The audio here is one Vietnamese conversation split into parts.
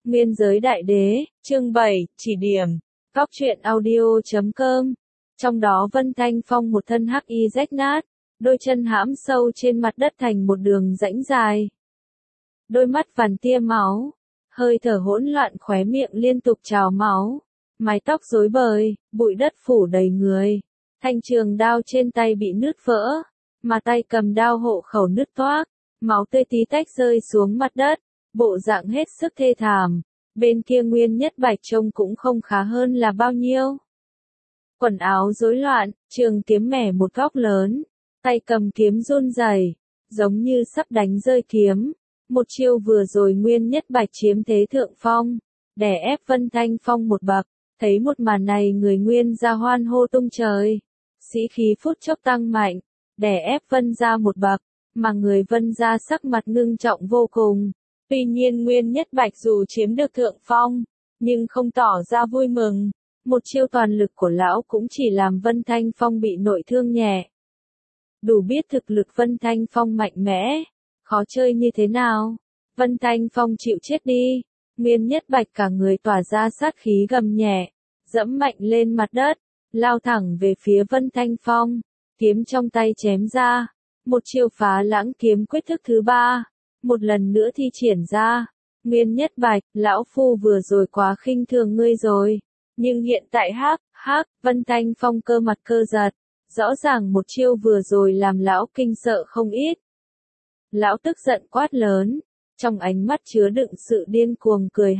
Nguyên giới đại đế, chương 7, chỉ điểm. Góc truyện audio.com. Trong đó Vân Thanh Phong một thân hắc y rách nát, đôi chân hãm sâu trên mặt đất thành một đường rãnh dài. Đôi mắt vằn tia máu, hơi thở hỗn loạn, khóe miệng liên tục trào máu, mái tóc rối bời, bụi đất phủ đầy người. Thanh trường đao trên tay bị nứt vỡ, mà tay cầm đao hộ khẩu nứt toác, máu tươi tí tách rơi xuống mặt đất, bộ dạng hết sức thê thảm. Bên kia Nguyên Nhất Bạch trông cũng không khá hơn là bao nhiêu. Quần áo rối loạn, trường kiếm mẻ một góc lớn, tay cầm kiếm run rẩy, giống như sắp đánh rơi kiếm. Một chiêu vừa rồi Nguyên Nhất Bạch chiếm thế thượng phong, đè ép Vân Thanh Phong một bậc. Thấy một màn này người Nguyên gia hoan hô tung trời, sĩ khí phút chốc tăng mạnh, đè ép Vân gia một bậc, mà người Vân gia sắc mặt ngưng trọng vô cùng. Tuy nhiên Nguyên Nhất Bạch dù chiếm được thượng phong, nhưng không tỏ ra vui mừng. Một chiêu toàn lực của lão cũng chỉ làm Vân Thanh Phong bị nội thương nhẹ. Đủ biết thực lực Vân Thanh Phong mạnh mẽ, khó chơi như thế nào. Vân Thanh Phong chịu chết đi. Nguyên Nhất Bạch cả người tỏa ra sát khí gầm nhẹ, dẫm mạnh lên mặt đất, lao thẳng về phía Vân Thanh Phong, kiếm trong tay chém ra. Một chiêu phá lãng kiếm quyết thức thứ ba, một lần nữa thi triển ra. Nguyên Nhất Bạch, lão phu vừa rồi quá khinh thường ngươi rồi, nhưng hiện tại Vân Thanh Phong cơ mặt cơ giật, rõ ràng một chiêu vừa rồi làm lão kinh sợ không ít. Lão tức giận quát lớn, trong ánh mắt chứa đựng sự điên cuồng cười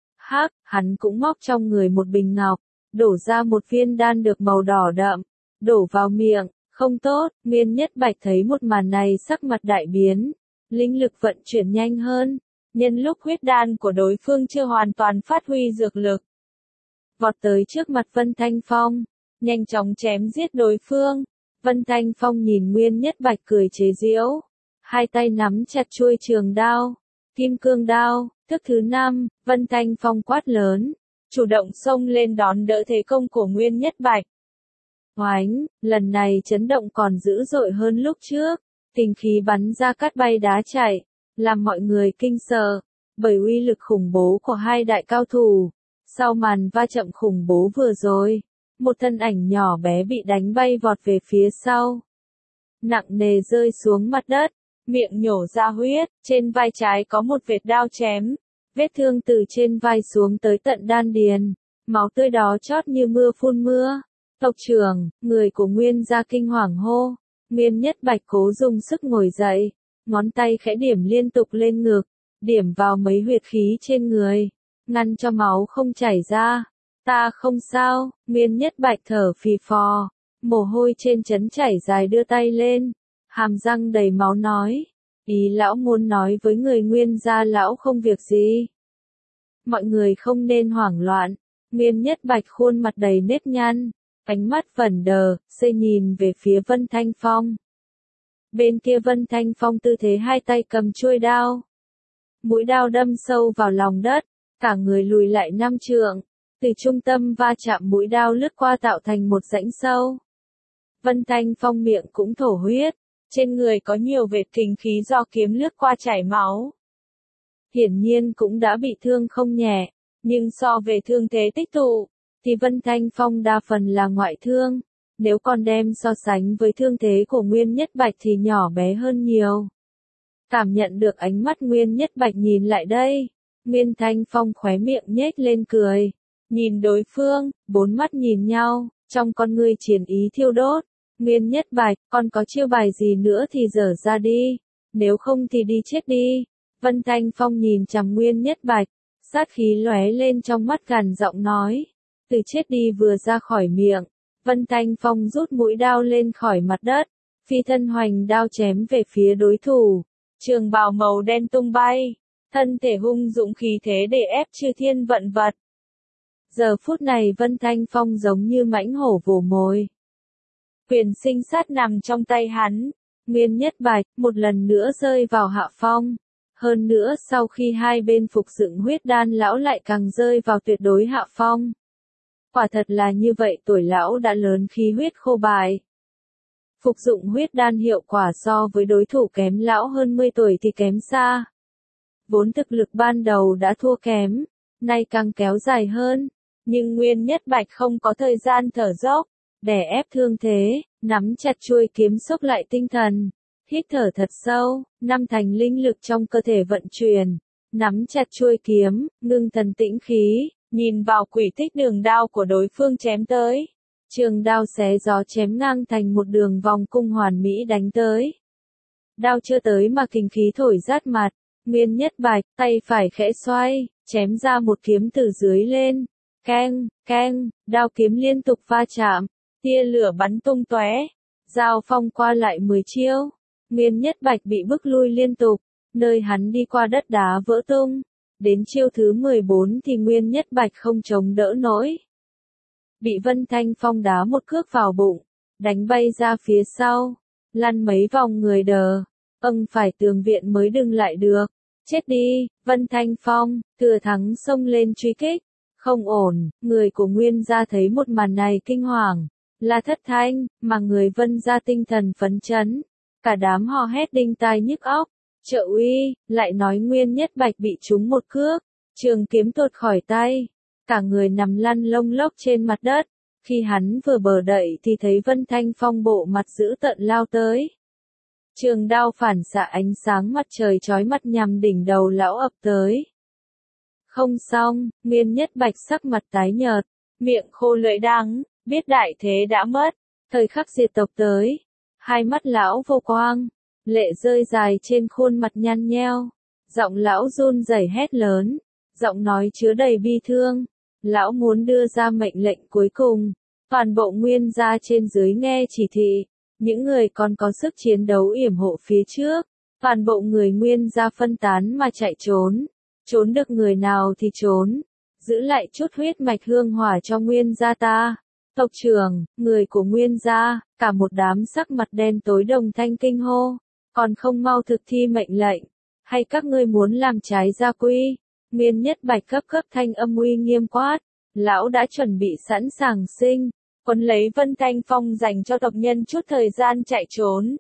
hắn cũng móc trong người một bình ngọc, đổ ra một viên đan được màu đỏ đậm, đổ vào miệng. Không tốt. Nguyên Nhất Bạch thấy một màn này sắc mặt đại biến, linh lực vận chuyển nhanh hơn, nhân lúc huyết đan của đối phương chưa hoàn toàn phát huy dược lực, vọt tới trước mặt Vân Thanh Phong, nhanh chóng chém giết đối phương. Vân Thanh Phong nhìn Nguyên Nhất Bạch cười chế giễu, hai tay nắm chặt chuôi trường đao, kim cương đao. Thức thứ 5, Vân Thanh Phong quát lớn, chủ động xông lên đón đỡ thế công của Nguyên Nhất Bạch. Oánh, lần này chấn động còn dữ dội hơn lúc trước, kình khí bắn ra cát bay đá chạy, làm mọi người kinh sợ, bởi uy lực khủng bố của hai đại cao thủ. Sau màn va chạm khủng bố vừa rồi, một thân ảnh nhỏ bé bị đánh bay vọt về phía sau, nặng nề rơi xuống mặt đất, miệng nhổ ra huyết, trên vai trái có một vệt đao chém, vết thương từ trên vai xuống tới tận đan điền, máu tươi đó chót như mưa phun mưa. Tộc trưởng, người của Nguyên gia kinh hoàng hô. Nguyên Nhất Bạch cố dùng sức ngồi dậy, ngón tay khẽ điểm liên tục lên ngực, điểm vào mấy huyệt khí trên người, ngăn cho máu không chảy ra. Ta không sao. Nguyên Nhất Bạch thở phì phò, mồ hôi trên trán chảy dài, đưa tay lên, hàm răng đầy máu nói, ý lão muốn nói với người Nguyên gia lão không việc gì. Mọi người không nên hoảng loạn. Nguyên Nhất Bạch khuôn mặt đầy nếp nhăn, ánh mắt vẩn đờ, nhìn về phía Vân Thanh Phong. Bên kia Vân Thanh Phong tư thế hai tay cầm chuôi đao. Mũi đao đâm sâu vào lòng đất, cả người lùi lại 5 trượng, từ trung tâm va chạm mũi đao lướt qua tạo thành một rãnh sâu. Vân Thanh Phong miệng cũng thổ huyết, trên người có nhiều vệt kình khí do kiếm lướt qua chảy máu. Hiển nhiên cũng đã bị thương không nhẹ, nhưng so về thương thế tích tụ, thì Vân Thanh Phong đa phần là ngoại thương, nếu còn đem so sánh với thương thế của Nguyên Nhất Bạch thì nhỏ bé hơn nhiều. Cảm nhận được ánh mắt Nguyên Nhất Bạch nhìn lại đây, Nguyên Thanh Phong khóe miệng nhếch lên cười, nhìn đối phương, bốn mắt nhìn nhau, trong con ngươi chiến ý thiêu đốt. Nguyên Nhất Bạch, còn có chiêu bài gì nữa thì dở ra đi, nếu không thì đi chết đi. Vân Thanh Phong nhìn chằm Nguyên Nhất Bạch, sát khí lóe lên trong mắt, gằn giọng nói. Từ chết đi vừa ra khỏi miệng, Vân Thanh Phong rút mũi đao lên khỏi mặt đất, phi thân hoành đao chém về phía đối thủ. Trường bào màu đen tung bay, thân thể hung dũng khí thế để ép chư thiên vận vật. Giờ phút này Vân Thanh Phong giống như mãnh hổ vồ mồi. Quyền sinh sát nằm trong tay hắn. Nguyên Nhất Bạch một lần nữa rơi vào hạ phong. Hơn nữa sau khi hai bên phục dựng huyết đan, lão lại càng rơi vào tuyệt đối hạ phong. Quả thật là như vậy, tuổi lão đã lớn, khí huyết khô bài. Phục dụng huyết đan hiệu quả so với đối thủ kém lão hơn 10 tuổi thì kém xa. Vốn thực lực ban đầu đã thua kém, nay càng kéo dài hơn. Nhưng Nguyên Nhất Bạch không có thời gian thở dốc, đè ép thương thế, nắm chặt chuôi kiếm xốc lại tinh thần, hít thở thật sâu, năm thành linh lực trong cơ thể vận chuyển, nắm chặt chuôi kiếm, ngưng thần tĩnh khí, nhìn vào quỷ tích đường đao của đối phương chém tới. Trường đao xé gió chém ngang thành một đường vòng cung hoàn mỹ đánh tới. Đao chưa tới mà kình khí thổi rát mặt, Nguyên Nhất Bạch, tay phải khẽ xoay, chém ra một kiếm từ dưới lên. Keng, keng, đao kiếm liên tục va chạm, tia lửa bắn tung tóe, giao phong qua lại 10 chiêu. Nguyên Nhất Bạch bị bức lui liên tục, nơi hắn đi qua đất đá vỡ tung. Đến chiêu thứ 14 thì Nguyên Nhất Bạch không chống đỡ nổi. Bị Vân Thanh Phong đá một cước vào bụng, đánh bay ra phía sau, lăn mấy vòng người đờ, phải tường viện mới dừng lại được. Chết đi, Vân Thanh Phong, thừa thắng xông lên truy kích. Không ổn, người của Nguyên gia thấy một màn này kinh hoàng, là Thất Thanh, mà người Vân gia tinh thần phấn chấn. Cả đám hò hét đinh tai nhức óc. Trợ uy, lại nói Nguyên Nhất Bạch bị trúng một cước, trường kiếm tuột khỏi tay, cả người nằm lăn lông lốc trên mặt đất. Khi hắn vừa bờ đậy thì thấy Vân Thanh Phong bộ mặt dữ tợn lao tới. Trường đao phản xạ ánh sáng mặt trời chói mắt nhằm đỉnh đầu lão ập tới. Không xong, Nguyên Nhất Bạch sắc mặt tái nhợt, miệng khô lưỡi đắng, biết đại thế đã mất, thời khắc diệt tộc tới. Hai mắt lão vô quang, lệ rơi dài trên khuôn mặt nhăn nheo, giọng lão run rẩy hét lớn, giọng nói chứa đầy bi thương. Lão muốn đưa ra mệnh lệnh cuối cùng, toàn bộ Nguyên gia trên dưới nghe chỉ thị, những người còn có sức chiến đấu yểm hộ phía trước, toàn bộ người Nguyên gia phân tán mà chạy trốn, trốn được người nào thì trốn, giữ lại chút huyết mạch hương hỏa cho Nguyên gia ta. Tộc trưởng, người của Nguyên gia, cả một đám sắc mặt đen tối đồng thanh kinh hô, còn không mau thực thi mệnh lệnh, hay các ngươi muốn làm trái gia quy? Nguyên Nhất Bạch cấp thanh âm uy nghiêm quát, lão đã chuẩn bị sẵn sàng sinh, quấn lấy Vân Thanh Phong dành cho tộc nhân chút thời gian chạy trốn.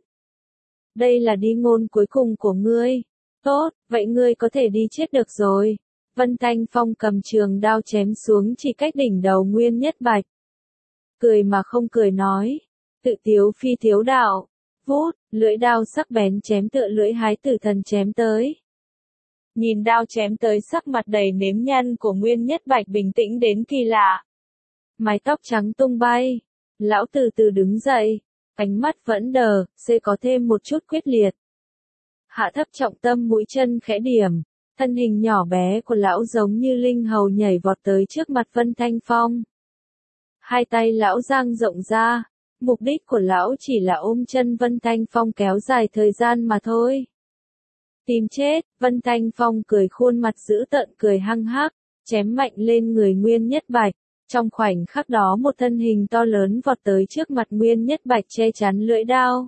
Đây là đi ngôn cuối cùng của ngươi. Tốt, vậy ngươi có thể đi chết được rồi. Vân Thanh Phong cầm trường đao chém xuống chỉ cách đỉnh đầu Nguyên Nhất Bạch. Cười mà không cười nói, tự tiếu phi tiếu đạo, vút, lưỡi đao sắc bén chém tựa lưỡi hái tử thần chém tới. Nhìn đao chém tới sắc mặt đầy nếp nhăn của Nguyên Nhất Bạch bình tĩnh đến kỳ lạ. Mái tóc trắng tung bay, lão từ từ đứng dậy, ánh mắt vẫn đờ, có thêm một chút quyết liệt. Hạ thấp trọng tâm mũi chân khẽ điểm, thân hình nhỏ bé của lão giống như linh hầu nhảy vọt tới trước mặt Vân Thanh Phong. Hai tay lão dang rộng ra, mục đích của lão chỉ là ôm chân Vân Thanh Phong kéo dài thời gian mà thôi. Tìm chết, Vân Thanh Phong cười khuôn mặt dữ tợn cười hăng hắc, chém mạnh lên người Nguyên Nhất Bạch. Trong khoảnh khắc đó một thân hình to lớn vọt tới trước mặt Nguyên Nhất Bạch che chắn lưỡi đao.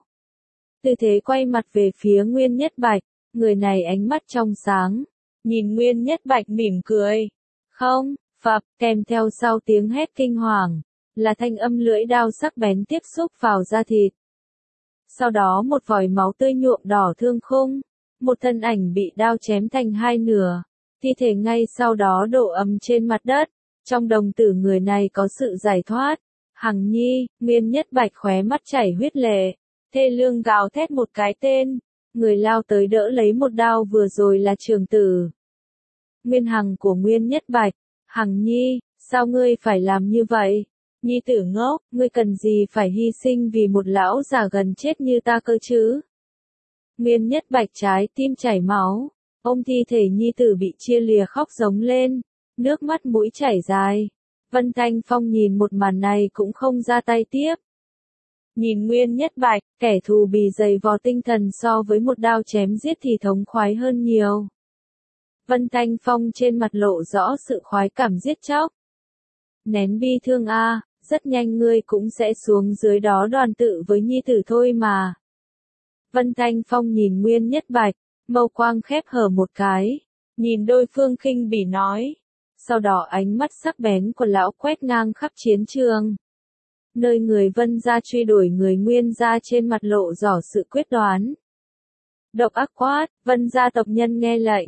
Tư thế quay mặt về phía Nguyên Nhất Bạch, người này ánh mắt trong sáng, nhìn Nguyên Nhất Bạch mỉm cười. Không, phập, kèm theo sau tiếng hét kinh hoàng, là thanh âm lưỡi đao sắc bén tiếp xúc vào da thịt. Sau đó một vòi máu tươi nhuộm đỏ thương khung, một thân ảnh bị đao chém thành hai nửa, thi thể ngay sau đó đổ ầm trên mặt đất. Trong đồng tử người này có sự giải thoát. Hằng Nhi, Nguyên Nhất Bạch khóe mắt chảy huyết lệ, thê lương gào thét một cái tên, người lao tới đỡ lấy một đao vừa rồi là Trường Tử. Nguyên Hằng của Nguyên Nhất Bạch, Hằng Nhi, sao ngươi phải làm như vậy? Nhi tử ngốc, ngươi cần gì phải hy sinh vì một lão già gần chết như ta cơ chứ? Nguyên Nhất Bạch trái tim chảy máu, ôm thi thể Nhi tử bị chia lìa khóc giống lên, nước mắt mũi chảy dài. Vân Thanh Phong nhìn một màn này cũng không ra tay tiếp. Nhìn Nguyên Nhất Bạch, kẻ thù bì dày vò tinh thần so với một đao chém giết thì thống khoái hơn nhiều. Vân Thanh Phong trên mặt lộ rõ sự khoái cảm giết chóc. Nén bi thương a, rất nhanh ngươi cũng sẽ xuống dưới đó đoàn tụ với Nhi tử thôi mà. Vân Thanh Phong nhìn Nguyên Nhất Bạch, mâu quang khép hở một cái, nhìn đối phương khinh bỉ nói. Sau đó ánh mắt sắc bén của lão quét ngang khắp chiến trường. Nơi người Vân gia truy đuổi người Nguyên gia trên mặt lộ rõ sự quyết đoán. Độc ác quát, Vân gia tộc nhân nghe lệnh,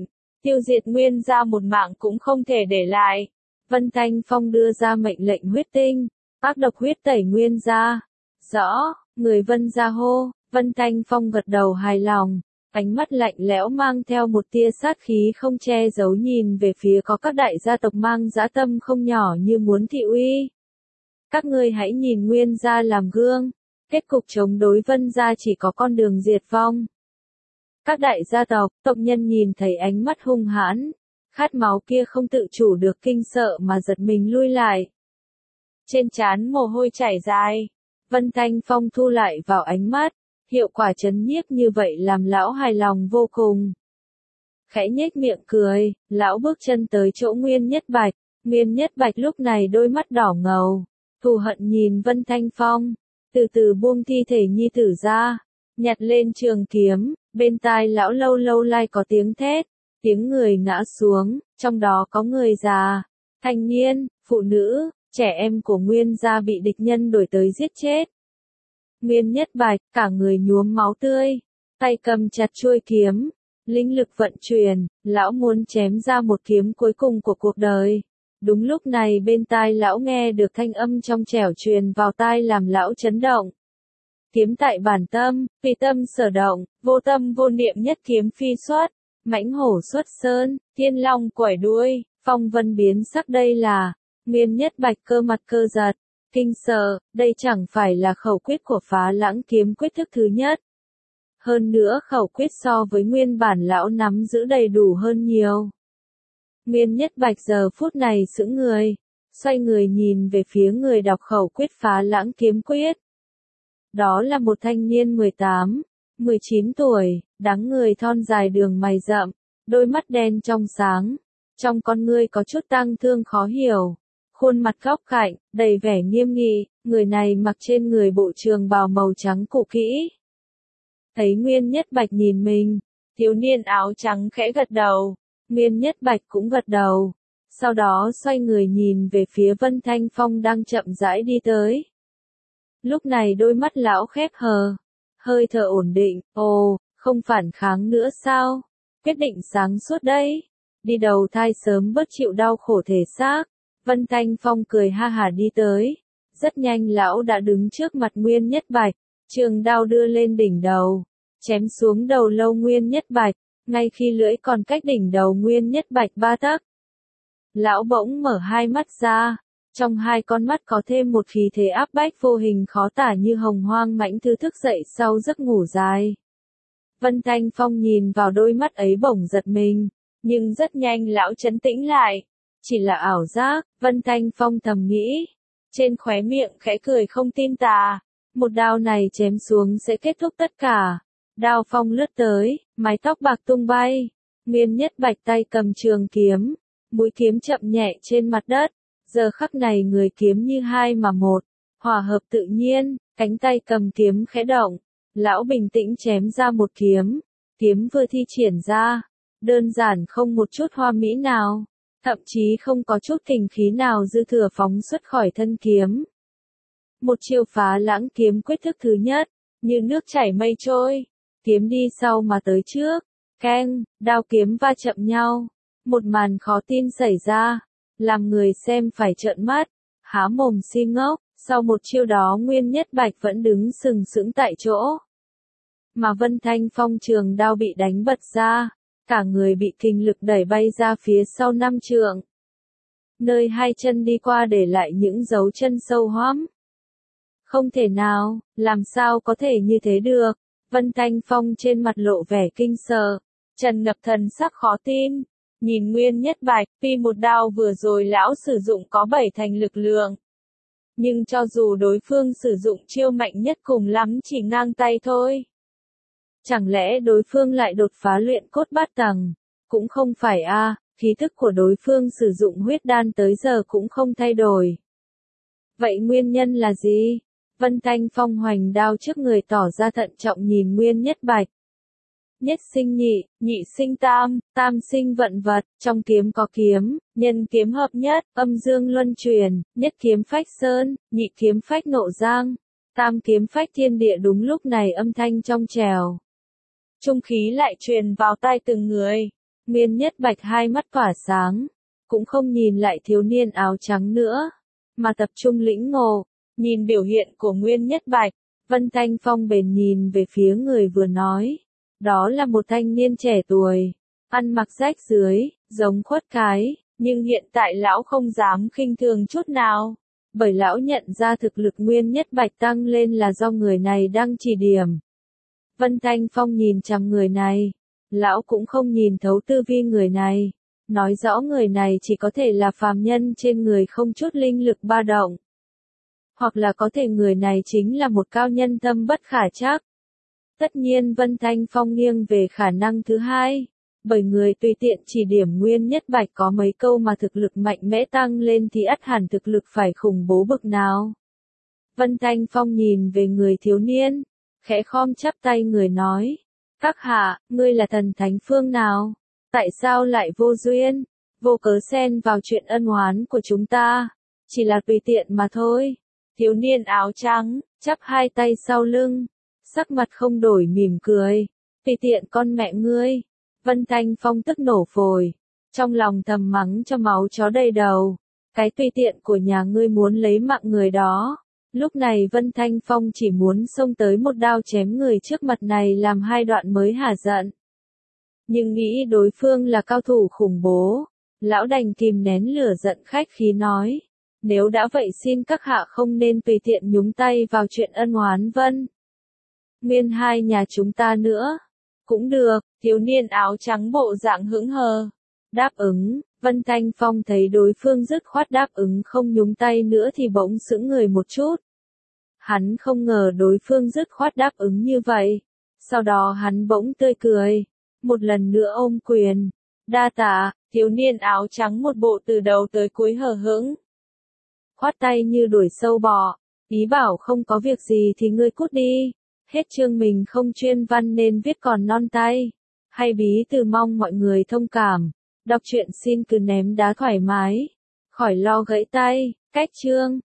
tiêu diệt Nguyên gia một mạng cũng không thể để lại. Vân Thanh Phong đưa ra mệnh lệnh huyết tinh, ác độc huyết tẩy Nguyên gia. Rõ, người Vân gia hô. Vân Thanh Phong gật đầu hài lòng, ánh mắt lạnh lẽo mang theo một tia sát khí không che giấu nhìn về phía có các đại gia tộc mang dã tâm không nhỏ như muốn thị uy. Các ngươi hãy nhìn Nguyên gia làm gương, kết cục chống đối Vân gia chỉ có con đường diệt vong. Các đại gia tộc nhân nhìn thấy ánh mắt hung hãn, khát máu kia không tự chủ được kinh sợ mà giật mình lui lại. Trên trán mồ hôi chảy dài, Vân Thanh Phong thu lại vào ánh mắt, hiệu quả trấn nhiếp như vậy làm lão hài lòng vô cùng. Khẽ nhếch miệng cười, lão bước chân tới chỗ Nguyên Nhất Bạch. Nguyên Nhất Bạch lúc này đôi mắt đỏ ngầu, thù hận nhìn Vân Thanh Phong, từ từ buông thi thể nhi tử ra, nhặt lên trường kiếm, bên tai lão lâu lâu lai có tiếng thét, tiếng người ngã xuống, trong đó có người già, thanh niên, phụ nữ, trẻ em của Nguyên gia bị địch nhân đuổi tới giết chết. Nguyên Nhất Bạch, cả người nhuốm máu tươi, tay cầm chặt chuôi kiếm, linh lực vận chuyển, lão muốn chém ra một kiếm cuối cùng của cuộc đời. Đúng lúc này bên tai lão nghe được thanh âm trong trẻo truyền vào tai làm lão chấn động. Kiếm tại bản tâm, phi tâm sở động, vô tâm vô niệm nhất kiếm phi xuất, mãnh hổ xuất sơn, thiên long quẩy đuôi, phong vân biến sắc. Đây là Nguyên Nhất Bạch cơ mặt cơ giật, kinh sợ, đây chẳng phải là khẩu quyết của Phá Lãng kiếm quyết thức thứ nhất. Hơn nữa khẩu quyết so với nguyên bản lão nắm giữ đầy đủ hơn nhiều. Nguyên Nhất Bạch giờ phút này sững người, xoay người nhìn về phía người đọc khẩu quyết Phá Lãng kiếm quyết. Đó là một thanh niên 18, 19 tuổi, dáng người thon dài đường mày rậm, đôi mắt đen trong sáng, trong con ngươi có chút tang thương khó hiểu. Khuôn mặt góc cạnh, đầy vẻ nghiêm nghị, người này mặc trên người bộ trường bào màu trắng cũ kỹ. Thấy Nguyên Nhất Bạch nhìn mình, thiếu niên áo trắng khẽ gật đầu, Nguyên Nhất Bạch cũng gật đầu, sau đó xoay người nhìn về phía Vân Thanh Phong đang chậm rãi đi tới. Lúc này đôi mắt lão khép hờ, hơi thở ổn định, ồ, không phản kháng nữa sao? Quyết định sáng suốt đấy, đi đầu thai sớm bớt chịu đau khổ thể xác. Vân Thanh Phong cười ha hả đi tới, rất nhanh lão đã đứng trước mặt Nguyên Nhất Bạch, trường đao đưa lên đỉnh đầu, chém xuống đầu lâu Nguyên Nhất Bạch, ngay khi lưỡi còn cách đỉnh đầu Nguyên Nhất Bạch 3 tấc. Lão bỗng mở hai mắt ra, trong hai con mắt có thêm một khí thế áp bách vô hình khó tả như hồng hoang mãnh thư thức dậy sau giấc ngủ dài. Vân Thanh Phong nhìn vào đôi mắt ấy bỗng giật mình, nhưng rất nhanh lão trấn tĩnh lại. Chỉ là ảo giác, Vân Thanh Phong thầm nghĩ. Trên khóe miệng khẽ cười không tin tà. Một đao này chém xuống sẽ kết thúc tất cả. Đao phong lướt tới, mái tóc bạc tung bay. Nguyên Nhất Bạch tay cầm trường kiếm. Mũi kiếm chậm nhẹ trên mặt đất. Giờ khắc này người kiếm như hai mà một. Hòa hợp tự nhiên, cánh tay cầm kiếm khẽ động. Lão bình tĩnh chém ra một kiếm. Kiếm vừa thi triển ra. Đơn giản không một chút hoa mỹ nào. Thậm chí không có chút kình khí nào dư thừa phóng xuất khỏi thân kiếm. Một chiêu Phá Lãng kiếm quyết thức thứ nhất, như nước chảy mây trôi, kiếm đi sau mà tới trước, keng, đao kiếm va chạm nhau, một màn khó tin xảy ra, làm người xem phải trợn mắt, há mồm si ngốc, sau một chiêu đó Nguyên Nhất Bạch vẫn đứng sừng sững tại chỗ. Mà Vân Thanh Phong trường đao bị đánh bật ra. Cả người bị kình lực đẩy bay ra phía sau 5 trượng. Nơi hai chân đi qua để lại những dấu chân sâu hoắm. Không thể nào, làm sao có thể như thế được? Vân Thanh Phong trên mặt lộ vẻ kinh sợ, tràn ngập thần sắc khó tin. Nhìn Nguyên Nhất Bạch, tuy một đao vừa rồi lão sử dụng có 7 thành lực lượng. Nhưng cho dù đối phương sử dụng chiêu mạnh nhất cùng lắm chỉ ngang tay thôi. Chẳng lẽ đối phương lại đột phá luyện cốt bát tầng? Cũng không phải a, khí thức của đối phương sử dụng huyết đan tới giờ cũng không thay đổi. Vậy nguyên nhân là gì? Vân Thanh Phong hoành đao trước người tỏ ra thận trọng nhìn Nguyên Nhất Bạch. Nhất sinh nhị, nhị sinh tam, tam sinh vận vật, trong kiếm có kiếm, nhân kiếm hợp nhất, âm dương luân chuyển, nhất kiếm phách sơn, nhị kiếm phách nộ giang, tam kiếm phách thiên địa. Đúng lúc này âm thanh trong trèo. Trung khí lại truyền vào tai từng người. Nguyên Nhất Bạch hai mắt tỏa sáng, cũng không nhìn lại thiếu niên áo trắng nữa, mà tập trung lĩnh ngộ, nhìn biểu hiện của Nguyên Nhất Bạch, Vân Thanh Phong bèn nhìn về phía người vừa nói. Đó là một thanh niên trẻ tuổi, ăn mặc rách rưới, giống khuất cái, nhưng hiện tại lão không dám khinh thường chút nào, bởi lão nhận ra thực lực Nguyên Nhất Bạch tăng lên là do người này đang chỉ điểm. Vân Thanh Phong nhìn chằm người này, lão cũng không nhìn thấu tư vi người này, nói rõ người này chỉ có thể là phàm nhân trên người không chút linh lực ba động. Hoặc là có thể người này chính là một cao nhân thâm bất khả trắc. Tất nhiên Vân Thanh Phong nghiêng về khả năng thứ hai, bởi người tùy tiện chỉ điểm Nguyên Nhất Bạch có mấy câu mà thực lực mạnh mẽ tăng lên thì ắt hẳn thực lực phải khủng bố bực nào. Vân Thanh Phong nhìn về người thiếu niên, khẽ khom chắp tay người nói, các hạ, ngươi là thần thánh phương nào? Tại sao lại vô duyên, vô cớ xen vào chuyện ân oán của chúng ta? Chỉ là tùy tiện mà thôi. Thiếu niên áo trắng, chắp hai tay sau lưng, sắc mặt không đổi mỉm cười. Tùy tiện con mẹ ngươi. Vân Thanh Phong tức nổ phổi, trong lòng thầm mắng cho máu chó đầy đầu. Cái tùy tiện của nhà ngươi muốn lấy mạng người đó. Lúc này Vân Thanh Phong chỉ muốn xông tới một đao chém người trước mặt này làm hai đoạn mới hả giận. Nhưng nghĩ đối phương là cao thủ khủng bố, lão đành kìm nén lửa giận khách khí nói. Nếu đã vậy xin các hạ không nên tùy tiện nhúng tay vào chuyện ân oán Vân. Nguyên hai nhà chúng ta nữa. Cũng được, thiếu niên áo trắng bộ dạng hững hờ. Đáp ứng, Vân Thanh Phong thấy đối phương dứt khoát đáp ứng không nhúng tay nữa thì bỗng sững người một chút. Hắn không ngờ đối phương dứt khoát đáp ứng như vậy. Sau đó hắn bỗng tươi cười. Một lần nữa ôm quyền. Đa tạ, thiếu niên áo trắng một bộ từ đầu tới cuối hờ hững. Khoát tay như đuổi sâu bọ. Ý bảo không có việc gì thì ngươi cút đi. Hết chương mình không chuyên văn nên viết còn non tay. Hay bí từ mong mọi người thông cảm. Đọc truyện xin cứ ném đá thoải mái. Khỏi lo gãy tay. Cách chương.